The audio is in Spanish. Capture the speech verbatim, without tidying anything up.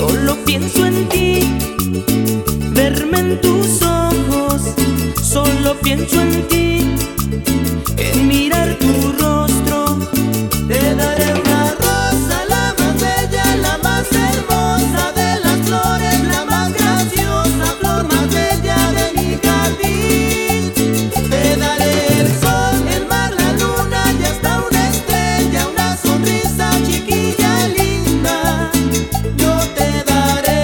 Solo pienso en ti, verme en tus ojos. Solo pienso en ti, en mirar tu rostro. Te daré una rosa, la más bella, la más hermosa de las flores, la más graciosa, flor más bella de mi jardín. Te daré el sol, el mar, la luna y hasta una estrella, una sonrisa chiquilla linda. Yo te daré.